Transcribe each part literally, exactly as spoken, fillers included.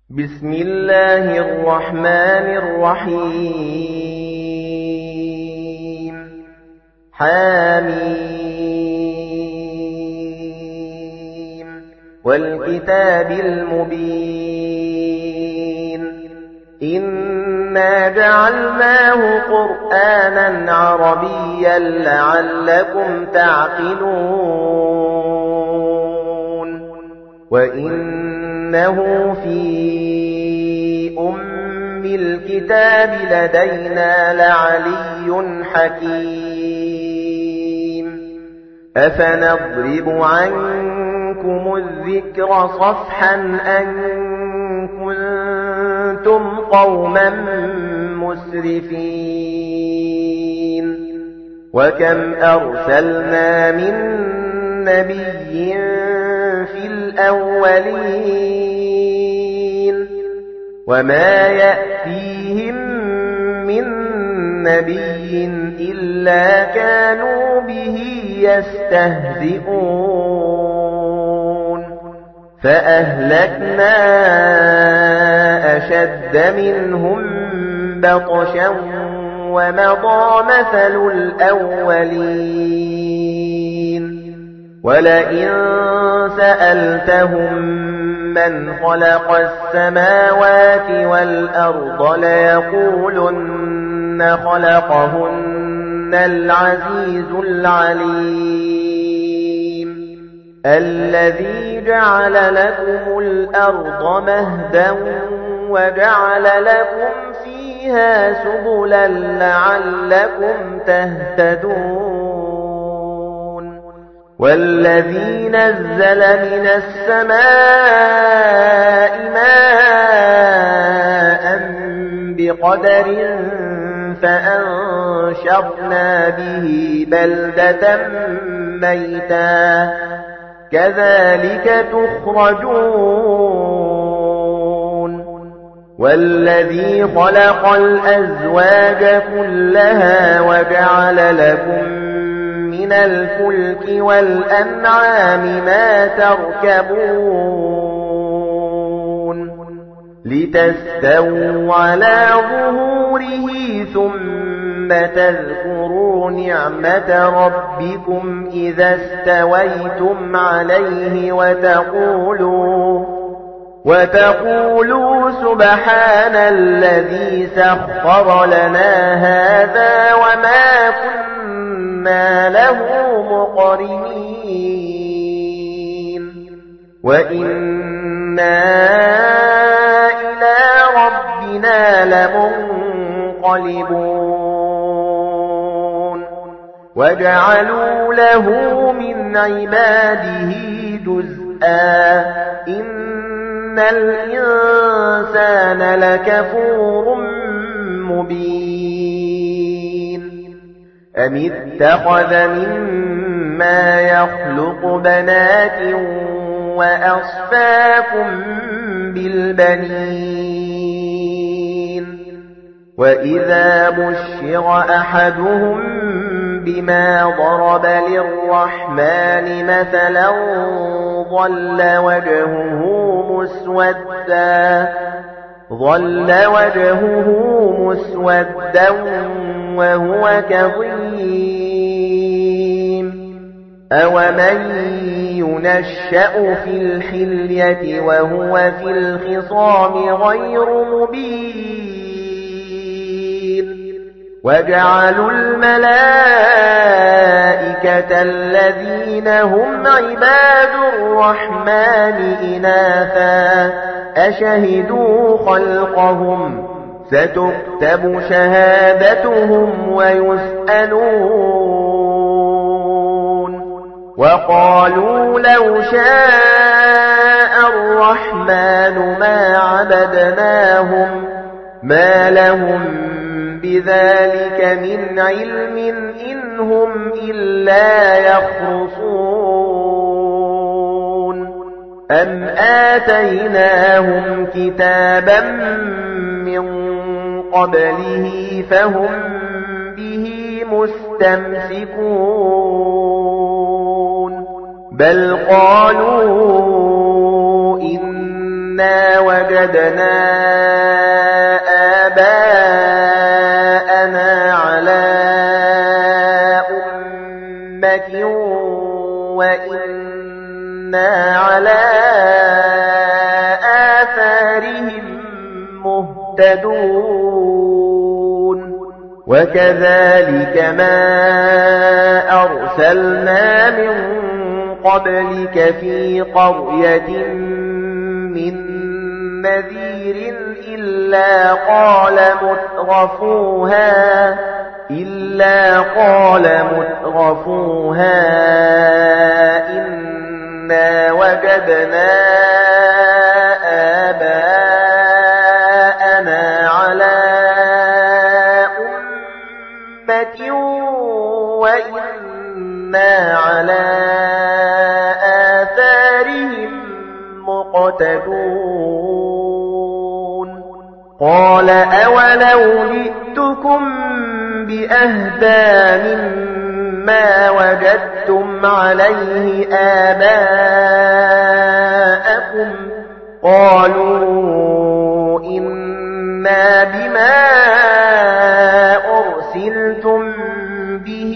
بسم الله الرحمن الرحيم حميم والكتاب المبين إنا جعلناه قرآنا عربيا لعلكم تعقلون وإنه في أم الكتاب لدينا لعلي حكيم أفنضرب عنكم الذكر صفحا أن كنتم قوما مسرفين وكم أرسلنا من نبي في الأولين وما يأتيهم من نبي إلا كانوا به يستهزئون فأهلكنا أشد منهم بطشا ومضى مثل الأولين ولئن سألتهم من خلق السماوات والأرض ليقولن خلقهن العزيز العليم الذي جعل لكم الأرض مهدا وجعل لكم فيها سبلا لعلكم تهتدون والذي نزل من السماء ماء بقدر فأنشرنا به بلدة ميتا كذلك تخرجون والذي خلق الأزواج كلها وجعل لكم من الفلك والأنعام ما تركبون لتستووا على ظهوره ثم تذكروا نعمة ربكم إذا استويتم عليه وتقولوا وتقولوا سبحان الذي سخر لنا هذا وما كنا له مقرنين وإنا إلى ربنا لمنقلبون وجعلوا له من عباده جزءا إن الإنسان لكفور مبين أم اتخذ مما يخلق بنات وأصفاكم بالبنين وإذا بشر أحدهم بما ضرب للرحمن مثلا ظل وجهه مسودا ظل وجهه مسودا وهو كظيم أومن ينشأ في الحلية وهو في الخصام غير مبين وجعلوا الملائكة الذين هم عباد الرحمن إناثا أشهدوا خلقهم ستكتب شهادتهم ويسألون وقالوا لو شاء الرحمن ما عبدناهم ما لهم بذلك من علم إن هم إلا يخرصون أم آتيناهم كتابا من قبله فهم به مستمسكون بل قالوا إنا وجدنا وجدنا آباءنا على أمة وإنا على آثارهم مهتدون وكذلك ما أرسلنا من قبلك في قرية من نذير إلا قال مترفوها إلا قال مترفوها إنا وجدنا آباءنا على أمة وإنا على آثارهم مقتدون قال أولو جئتكم بأهدى مما وجدتم عليه آباءكم قالوا إنا بما أرسلتم به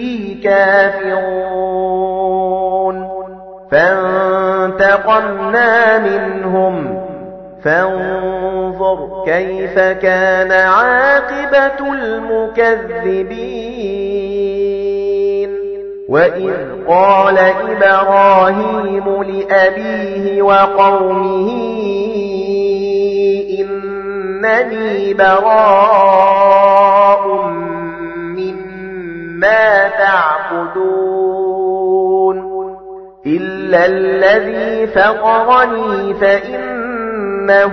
كافرون فانتقمنا منهم فانظر كيف كان عاقبة المكذبين وإذ قال إبراهيم لأبيه وقومه إنني براء مما تعبدون إلا الذي فطرني فإنه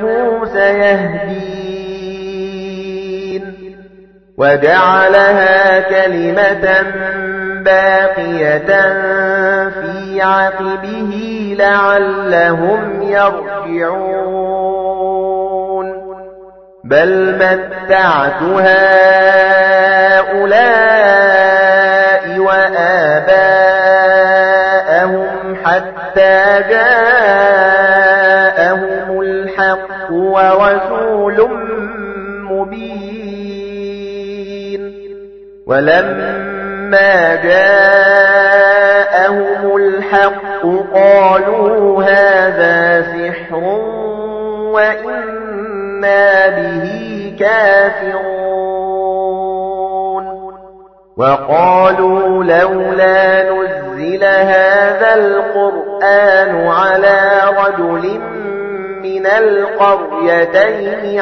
سيهدين وجعلها كلمة باقية في عقبه لعلهم يرجعون بل متعت هؤلاء وآباءهم حتى جاءهم الحق ورسول مبين ولما جاءهم الحق قالوا هذا سحر وإنا به كافرون وقالوا لولا نزل هذا القرآن على رجل من القريتين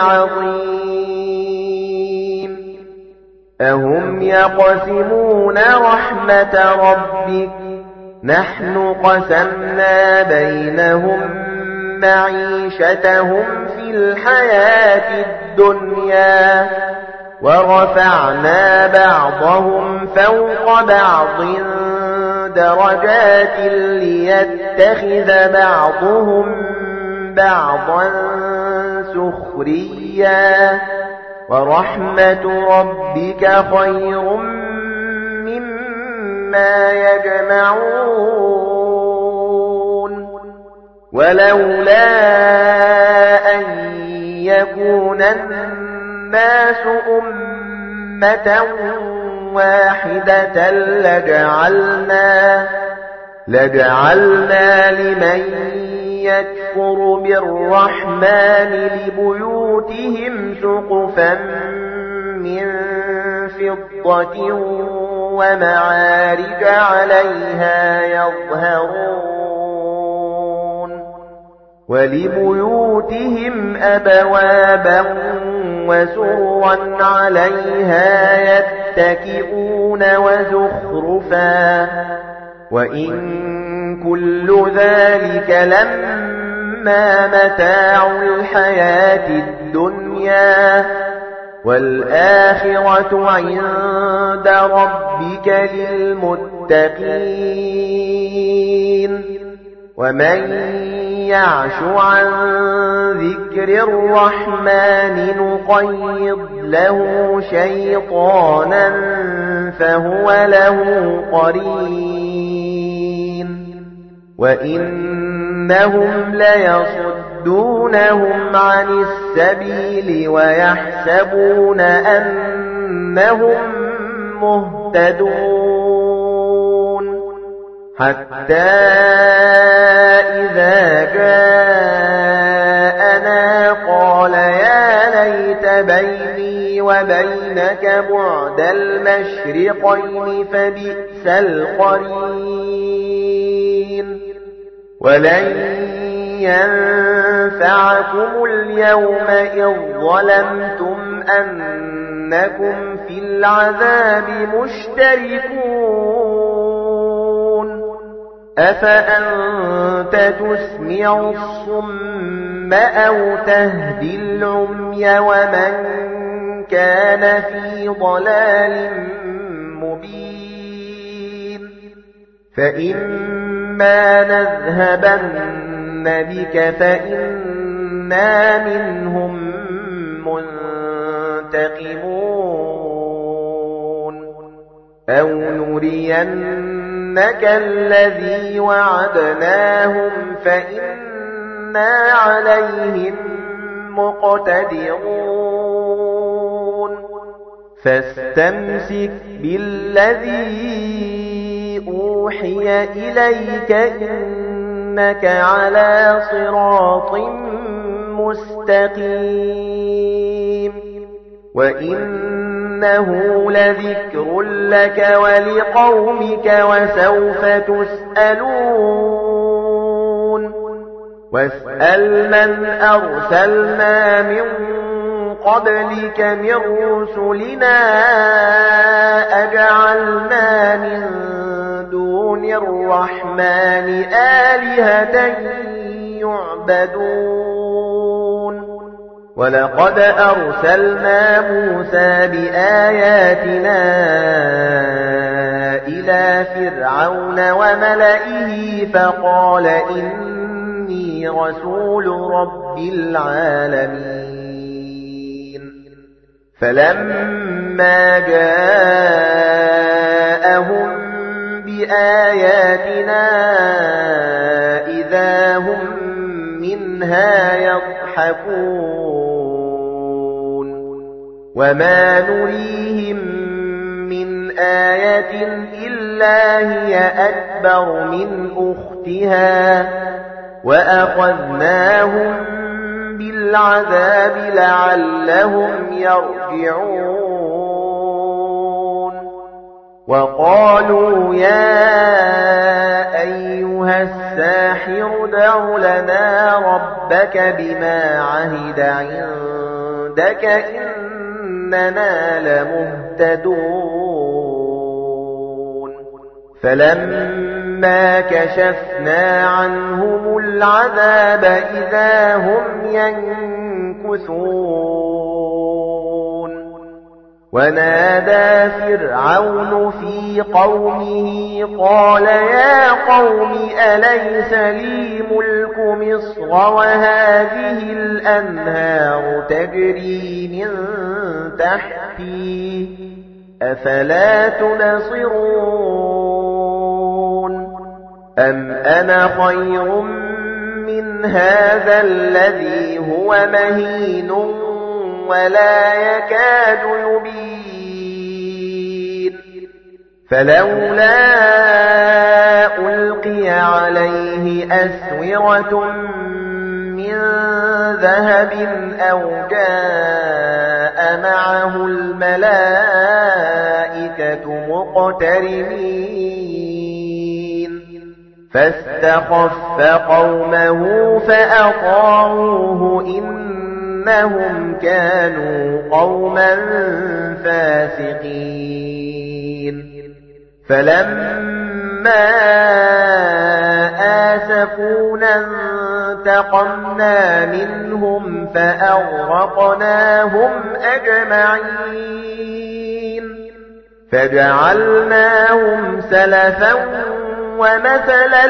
عظيم أهم يقسمون رحمة ربك نحن قسمنا بينهم معيشتهم في الحياة الدنيا ورفعنا بعضهم فوق بعض درجات ليتخذ بعضهم بعضا سخريا ورحمة ربك خير مما يجمعون ولولا أن يكون الناس أمة واحدة لجعلنا لجعلنا لمن يكفر بالرحمن لبيوتهم سقفا من فضة ومعارج عليها يظهرون ولبيوتهم أبوابا وسرا عليها يتكئون وزخرفا وإن كل ذلك لما متاع الحياة الدنيا والآخرة عند ربك للمتقين ومن يعش عن ذكر الرحمن نقيض له شيطانا فهو له قرين وإنهم ليصدون ويصدونهم عن السبيل ويحسبون أنهم مهتدون حتى إذا جاءنا قال يا ليت بيني وبينك بعد المشرقين فبئس القرين ولن ينفعكم اليوم إذ ظلمتم أنكم في العذاب مشتركون أفأنت تسمع الصم أو تهدي العمي ومن كان في ضلال مبين فإما نذهبن بك فإنا منهم منتقمون أو نرينك الذي وعدناهم فإنا عليهم مقتدرون فاستمسك بالذي أوحي إليك إنك على صراط مستقيم وإنه لذكر لك ولقومك وسوف تسألون واسأل من أرسلنا من قبلك من رسلنا أجعلنا من دون الرحمن آلهة يعبدون ولقد أرسلنا موسى بآياتنا إلى فرعون وملئه فقال إني رسول رب العالمين فلما جاءهم بآياتنا إذا هم منها يضحكون وما نريهم من آية إلا هي أكبر من أختها وأخذناهم بالعذاب لعلهم يرجعون وقالوا يا أيها الساحر ادع لنا ربك بما عهد عندك إننا لمهتدون فلما كشفنا عنهم العذاب إذا هم ينكثون ونادى فرعون في قومه قال يا قوم أليس لي ملك مصر وهذه الأنهار تجري من تحتي أفلا تنصرون أم أنا خير من هذا الذي هو مهين ولا يكاد يبين فلولا ألقي عليه أسورة من ذهب أو جاء معه الملائكة مقترنين فاستخف قومه فأطاعوه إنهم كانوا قوما فاسقين فلما آسفونا انتقمنا منهم فأغرقناهم أجمعين فجعلناهم سلفا ومثلا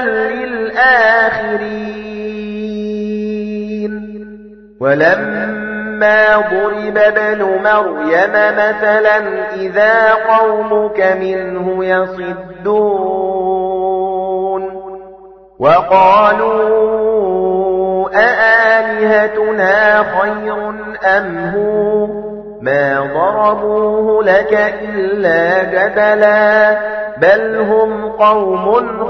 للآخرين ولما ضرب ابن مريم مثلا إذا قومك منه يصدون وقالوا أآلهتنا آلهتنا خير أم هو ما ضربوه لك إلا جدلا بل هم قوم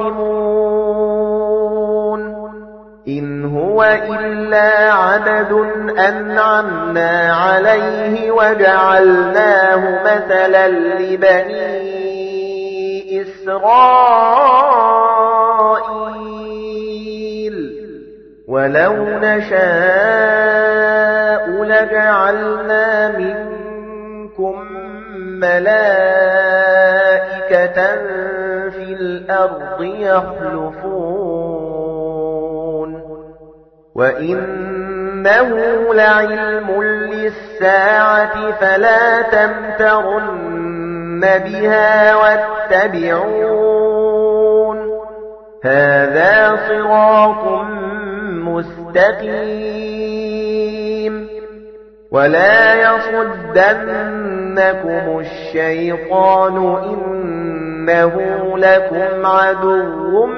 خصمون إن هو إلا عبد أنعمنا عليه وجعلناه مثلا لبني إسرائيل ولو نشاء لجعلنا منكم ملائكة في الأرض يخلفون وإنه لعلم للساعة فلا تمترن بها واتبعون هذا صراط مستقيم ولا يصدنكم الشيطان إنه لكم عدو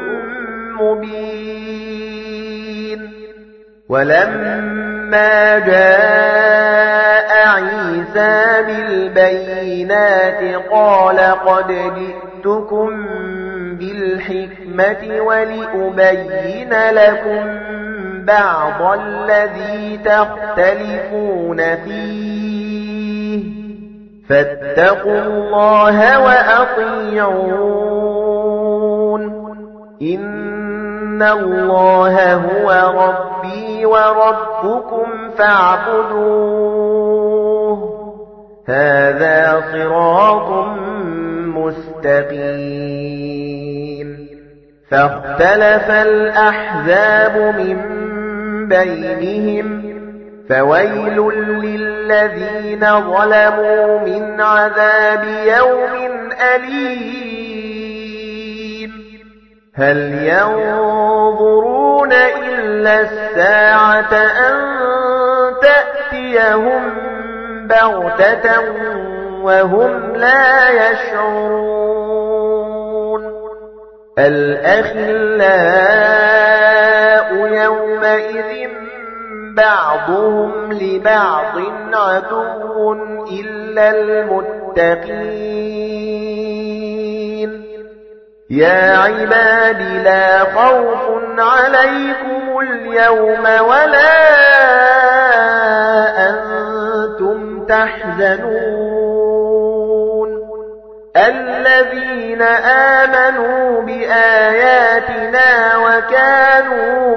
مبين ولما جاء عيسى بالبينات قال قد جئتكم بالحكمة ولأبين لكم بعض الذي تختلفون فيه فاتقوا الله وأطيعون إن الله هو ربي وربكم فاعبدوه هذا صراط مستقيم فاختلف الأحزاب من بينهم فويل للذين ظلموا من عذاب يوم أليم هل ينظرون إلا الساعة أن تأتيهم بغتة وهم لا يشعرون الأخلاء يومئذ بعضهم لبعض عدو إلا المتقين يا عباد لا خوف عليكم اليوم ولا أنتم تحزنون الذين آمنوا بآياتنا وكانوا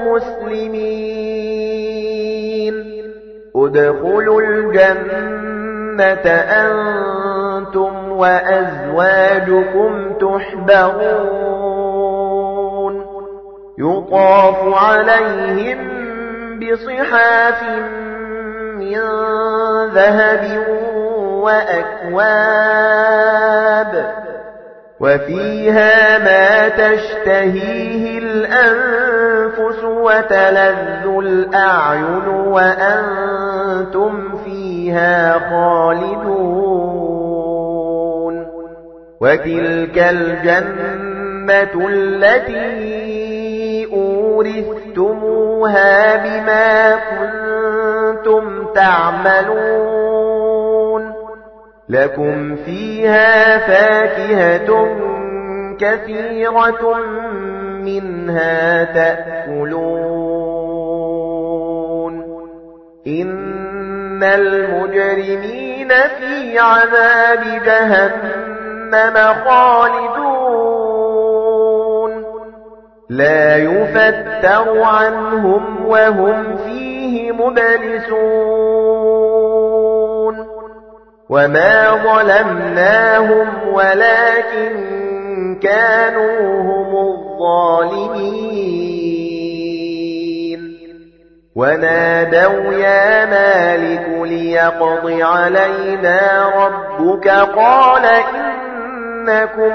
مسلمين ادخلوا الجنة أنتم وأزواجكم تحبرون يطاف عليهم بصحاف من ذهب وأكواب وفيها ما تشتهيه الأنفس وتلذ الأعين وأنتم فيها خالدون وتلك الجنة التي أورثتموها بما كنتم تعملون لكم فيها فاكهة كثيرة منها تأكلون إن المجرمين في عذاب جهنم خالدون لا يفتر عنهم وهم فيه مبلسون وما ظلمناهم ولكن كانوا هم الظالمين ونادوا يا مالك ليقض علينا ربك قال إنكم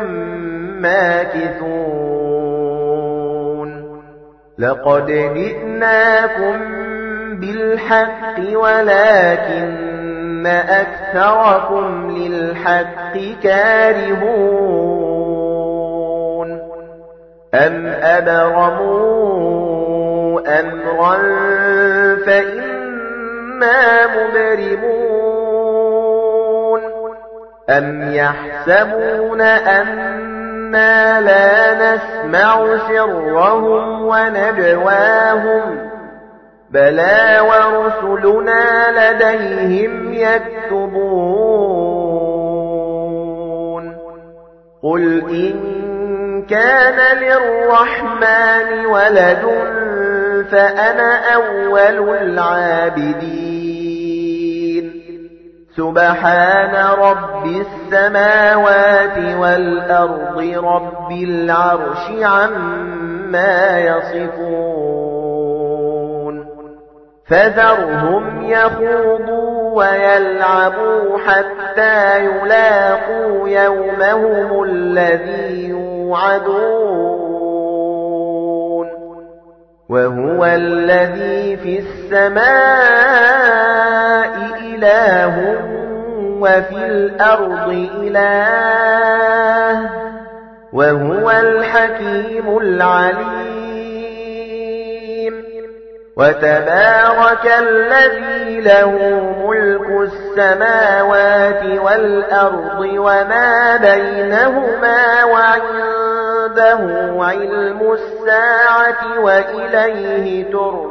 ماكثون لقد جئناكم بالحق ولكن أكثركم للحق كارهون أم أبرموا أمرا فإنا مبرمون أم يحسبون أنا لا نسمع سرهم ونجواهم بلى ورسلنا لديهم يكتبون قل إن كان للرحمن ولد فأنا أول العابدين سبحان رب السماوات والأرض رب العرش عما يصفون فذرهم يخوضوا ويلعبوا حتى يلاقوا يومهم الذي يوعدون وهو الذي في السماء إله وفي الأرض إله وهو الحكيم العليم وتبارك الذي له ملك السماوات والأرض وما بينهما وعنده علم الساعة وإليه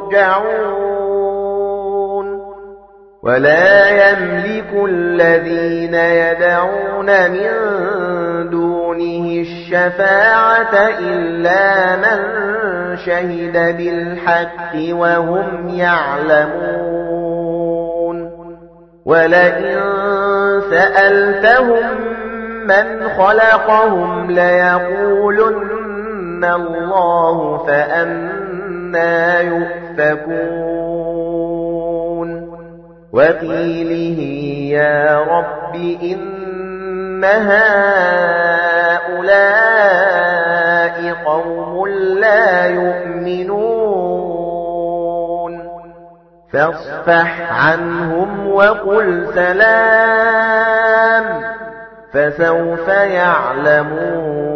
ترجعون ولا يملك الذين يدعون من دونه الشفاعة إلا من شهد بالحق وهم يعلمون ولئن سألتهم من خلقهم ليقولن الله فأنى يؤفكون وقيله يا رب إن هؤلاء قوم لا يؤمنون فاصفح عنهم وقل سلام فسوف يعلمون